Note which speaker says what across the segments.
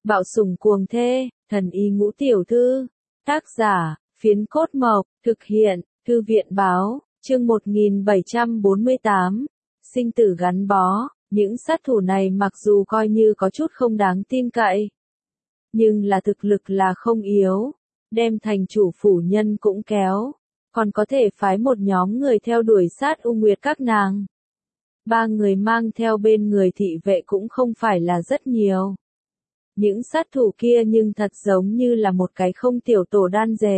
Speaker 1: Bạo sủng cuồng thê, thần y ngũ tiểu thư. Tác giả, Phiến Cốt Mộc, thực hiện, Thư viện báo, chương 1748. Sinh tử gắn bó, những sát thủ này mặc dù coi như có chút không đáng tin cậy, nhưng là thực lực là không yếu, đem thành chủ phủ nhân cũng kéo, còn có thể phái một nhóm người theo đuổi sát U Nguyệt các nàng. 3 người mang theo bên người thị vệ cũng không phải là rất nhiều. Những sát thủ kia nhưng thật giống như là một cái không tiểu tổ đan dệt.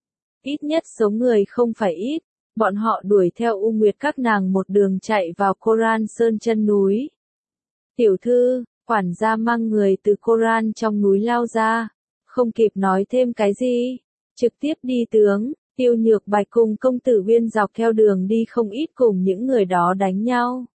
Speaker 1: Ít nhất số người không phải ít, bọn họ đuổi theo U Nguyệt các nàng một đường chạy vào Koran Sơn chân núi. Tiểu thư, quản gia mang người từ Koran trong núi lao ra, không kịp nói thêm cái gì, trực tiếp đi tướng. Tiêu Nhược Bạch cùng công tử Uyên dọc theo đường đi không ít cùng những người đó đánh nhau.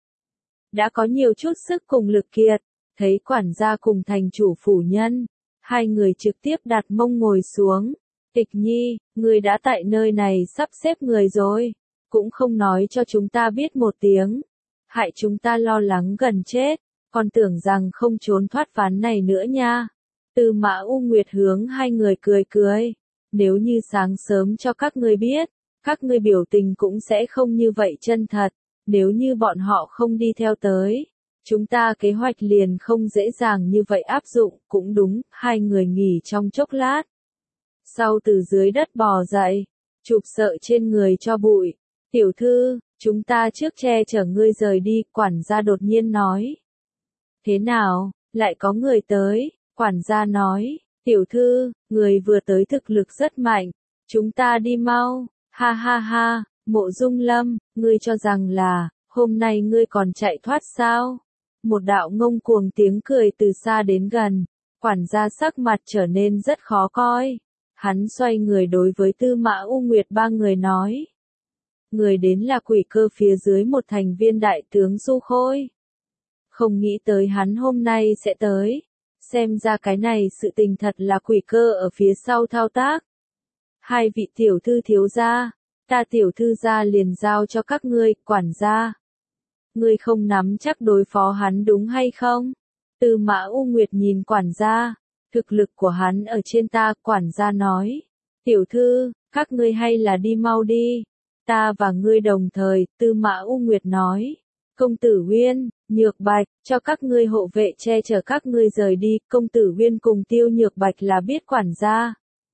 Speaker 1: Đã có nhiều chút sức cùng lực kiệt, thấy quản gia cùng thành chủ phủ nhân, hai người trực tiếp đặt mông ngồi xuống. Tịch Nhi, người đã tại nơi này sắp xếp người rồi, cũng không nói cho chúng ta biết một tiếng, hại chúng ta lo lắng gần chết, còn tưởng rằng không trốn thoát ván này nữa nha. Tư Mã U Nguyệt hướng hai người cười cười. Nếu như sáng sớm cho các ngươi biết, các ngươi biểu tình cũng sẽ không như vậy chân thật, nếu như bọn họ không đi theo tới, chúng ta kế hoạch liền không dễ dàng như vậy áp dụng, cũng đúng. Hai người nghỉ trong chốc lát. Sau từ dưới đất bò dậy, chụp sợi trên người cho bụi. Tiểu thư, chúng ta trước che chở ngươi rời đi, quản gia đột nhiên nói. Thế nào, lại có người tới, quản gia nói. Tiểu thư, người vừa tới thực lực rất mạnh, chúng ta đi mau. Ha ha ha, Mộ Dung Lâm, ngươi cho rằng là, hôm nay ngươi còn chạy thoát sao? Một đạo ngông cuồng tiếng cười từ xa đến gần, quản gia sắc mặt trở nên rất khó coi. Hắn xoay người đối với Tư Mã U Nguyệt ba người nói. Người đến là quỷ cơ phía dưới một thành viên đại tướng Du Khôi. Không nghĩ tới hắn hôm nay sẽ tới. Xem ra cái này sự tình thật là quỷ cơ ở phía sau thao tác. Hai vị tiểu thư thiếu gia, ta tiểu thư gia liền giao cho các ngươi, quản gia. Ngươi không nắm chắc đối phó hắn đúng hay không? Tư Mã U Nguyệt nhìn quản gia, thực lực của hắn ở trên ta, quản gia nói. Tiểu thư, các ngươi hay là đi mau đi. Ta và ngươi đồng thời, Tư Mã U Nguyệt nói. Công tử Uyên, Nhược Bạch, cho các ngươi hộ vệ che chở các ngươi rời đi. Công tử Uyên cùng Tiêu Nhược Bạch là biết quản gia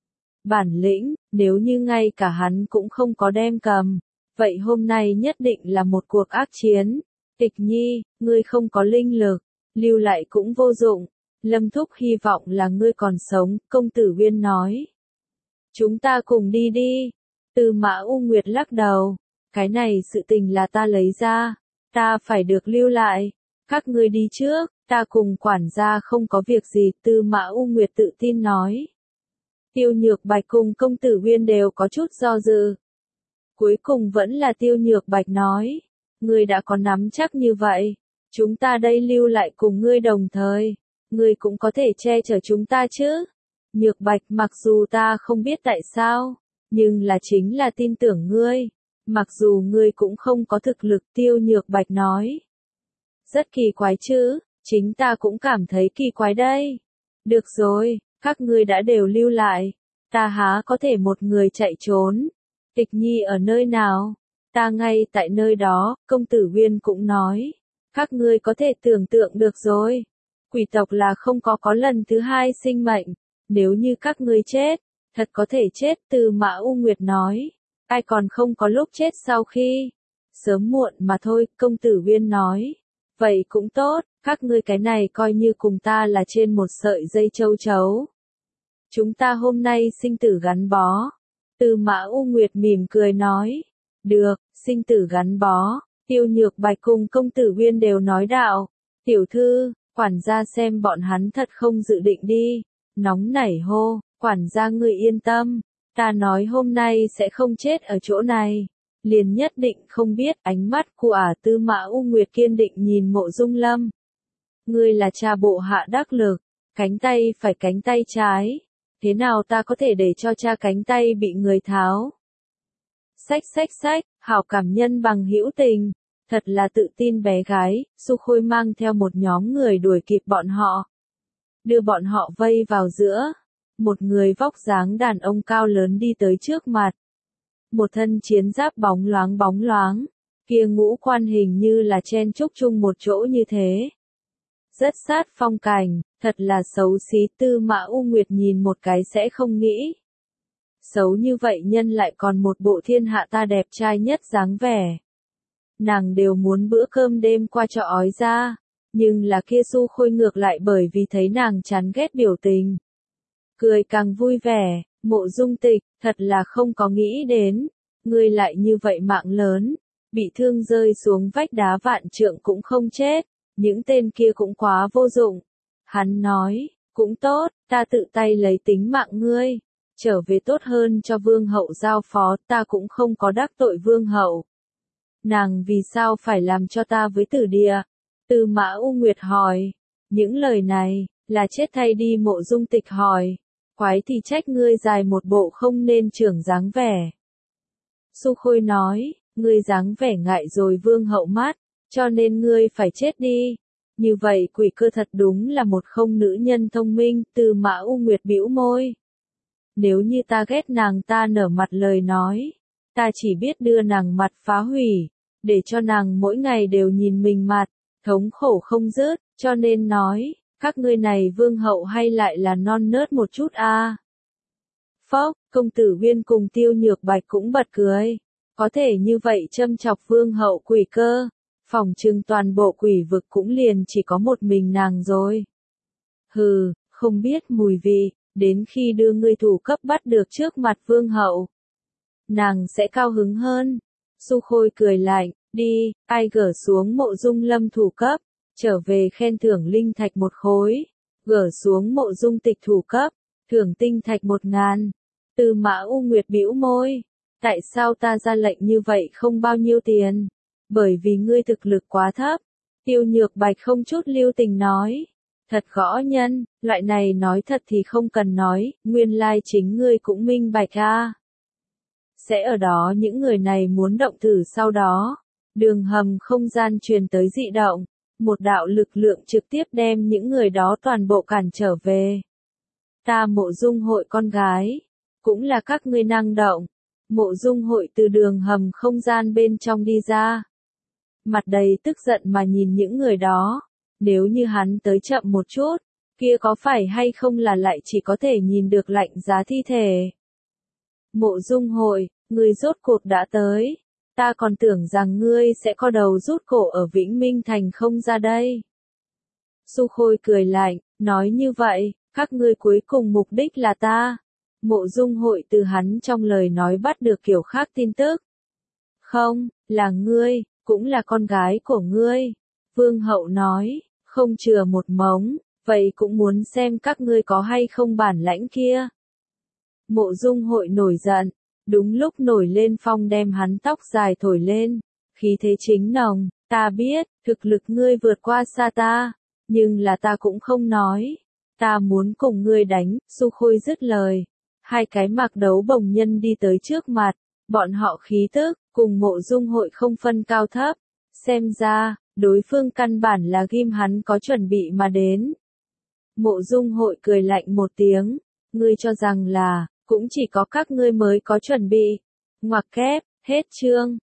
Speaker 1: bản lĩnh, nếu như ngay cả hắn cũng không có đem cầm, vậy hôm nay nhất định là một cuộc ác chiến. Tịch Nhi, ngươi không có linh lực, lưu lại cũng vô dụng. Lâm Thúc hy vọng là ngươi còn sống, công tử Uyên nói. Chúng ta cùng đi đi. Tư Mã U Nguyệt lắc đầu, cái này sự tình là ta lấy ra, ta phải được lưu lại. Các ngươi đi trước, ta cùng quản gia không có việc gì, Tư Mã U Nguyệt tự tin nói. Tiêu Nhược Bạch cùng công tử Uyên đều có chút do dự. Cuối cùng vẫn là Tiêu Nhược Bạch nói, ngươi đã có nắm chắc như vậy, chúng ta đây lưu lại cùng ngươi đồng thời, ngươi cũng có thể che chở chúng ta chứ. Nhược Bạch, mặc dù ta không biết tại sao, nhưng là chính là tin tưởng ngươi, mặc dù ngươi cũng không có thực lực, Tiêu Nhược Bạch nói. Rất kỳ quái chứ, chính ta cũng cảm thấy kỳ quái đây. Được rồi, các ngươi đã đều lưu lại, ta há có thể một người chạy trốn. Tịch Nhi ở nơi nào? Ta ngay tại nơi đó, công tử Uyên cũng nói. Các ngươi có thể tưởng tượng được rồi. Quỷ tộc là không có lần thứ hai sinh mệnh. Nếu như các ngươi chết, thật có thể chết, Tư Mã U Nguyệt nói. Ai còn không có lúc chết sau khi. Sớm muộn mà thôi, công tử Uyên nói. Vậy cũng tốt, các ngươi cái này coi như cùng ta là trên một sợi dây châu chấu. Chúng ta hôm nay sinh tử gắn bó. Tư Mã U Nguyệt mỉm cười nói. Được, sinh tử gắn bó. Tiêu Nhược Bạch cùng công tử Uyên đều nói đạo. Tiểu thư, quản gia xem bọn hắn thật không dự định đi. Nóng nảy hô, quản gia ngươi yên tâm. Ta nói hôm nay sẽ không chết ở chỗ này. Liền nhất định không biết. Ánh mắt của Tư Mã U Nguyệt kiên định nhìn Mộ Dung Lâm. Ngươi là cha bộ hạ đắc lực, cánh tay phải cánh tay trái. Thế nào ta có thể để cho cha cánh tay bị người tháo? Xách, hảo cảm nhân bằng hữu tình. Thật là tự tin bé gái. Du Khôi mang theo một nhóm người đuổi kịp bọn họ. đưa bọn họ vây vào giữa. Một người vóc dáng đàn ông cao lớn đi tới trước mặt. Một thân chiến giáp bóng loáng, kia ngũ quan hình như là chen chúc chung một chỗ như thế. Rất sát phong cảnh, thật là xấu xí. Tư Mã U Nguyệt nhìn một cái sẽ không nghĩ. Xấu như vậy nhân lại còn một bộ thiên hạ ta đẹp trai nhất dáng vẻ. Nàng đều muốn bữa cơm đêm qua cho ói ra, nhưng là kia Su Khôi ngược lại bởi vì thấy nàng chán ghét biểu tình. Cười càng vui vẻ, Mộ Dung Tịch, thật là không có nghĩ đến, ngươi lại như vậy mạng lớn, bị thương rơi xuống vách đá vạn trượng cũng không chết, những tên kia cũng quá vô dụng. Hắn nói, cũng tốt, ta tự tay lấy tính mạng ngươi, trở về tốt hơn cho vương hậu giao phó, ta cũng không có đắc tội vương hậu. Nàng vì sao phải làm cho ta với Tử Địa? Tư Mã U Nguyệt hỏi, những lời này, là chết thay đi. Mộ Dung Tịch hỏi, quái thì trách ngươi dài một bộ không nên trưởng dáng vẻ. Su Khôi nói, ngươi dáng vẻ ngại rồi vương hậu mát, cho nên ngươi phải chết đi. Như vậy quỷ cơ thật đúng là một không nữ nhân thông minh. Tư Mã U Nguyệt bĩu môi. Nếu như ta ghét nàng ta nở mặt lời nói, ta chỉ biết đưa nàng mặt phá hủy, để cho nàng mỗi ngày đều nhìn mình mặt, thống khổ không dứt, cho nên nói, các ngươi này vương hậu hay lại là non nớt một chút a. Phốc, công tử Uyên cùng Tiêu Nhược Bạch cũng bật cười, có thể như vậy châm chọc vương hậu quỷ cơ, phỏng chừng toàn bộ quỷ vực cũng liền chỉ có một mình nàng rồi. Hừ, không biết mùi vị, đến khi đưa ngươi thủ cấp bắt được trước mặt vương hậu, nàng sẽ cao hứng hơn. Su Khôi cười lạnh, đi, ai gỡ xuống Mộ Dung Lâm thủ cấp, trở về khen thưởng linh thạch 1 khối, gỡ xuống Mộ Dung Tịch thủ cấp, thưởng tinh thạch 1000. Tư Mã U Nguyệt bĩu môi, tại sao ta ra lệnh như vậy không bao nhiêu tiền? Bởi vì ngươi thực lực quá thấp. Tiêu Nhược Bạch không chút lưu tình nói, thật gõ nhân, loại này nói thật thì không cần nói, nguyên lai chính ngươi cũng minh bạch a. Sẽ ở đó những người này muốn động thử sau đó. Đường hầm không gian truyền tới dị động, một đạo lực lượng trực tiếp đem những người đó toàn bộ cản trở về. Ta Mộ Dung Hội con gái, cũng là các ngươi năng động. Mộ Dung Hội từ đường hầm không gian bên trong đi ra. Mặt đầy tức giận mà nhìn những người đó, nếu như hắn tới chậm một chút, kia có phải hay không là lại chỉ có thể nhìn được lạnh giá thi thể. Mộ Dung Hội, ngươi rốt cuộc đã tới. Ta còn tưởng rằng ngươi sẽ co đầu rút cổ ở Vĩnh Minh Thành không ra đây. Su Khôi cười lạnh, nói như vậy, các ngươi cuối cùng mục đích là ta. Mộ Dung Hội từ hắn trong lời nói bắt được kiểu khác tin tức. Không, là ngươi, cũng là con gái của ngươi. Vương hậu nói, không chừa một mống, vậy cũng muốn xem các ngươi có hay không bản lãnh kia. Mộ Dung Hội nổi giận, đúng lúc nổi lên phong đem hắn tóc dài thổi lên, khí thế chính nồng, ta biết, thực lực ngươi vượt qua xa ta, nhưng là ta cũng không nói, ta muốn cùng ngươi đánh. Su Khôi dứt lời, hai cái mặc đấu bồng nhân đi tới trước mặt, bọn họ khí tức, cùng Mộ Dung Hội không phân cao thấp, xem ra, đối phương căn bản là ghim hắn có chuẩn bị mà đến. Mộ Dung Hội cười lạnh một tiếng, ngươi cho rằng là, cũng chỉ có các ngươi mới có chuẩn bị. Ngoặc kép, hết chương.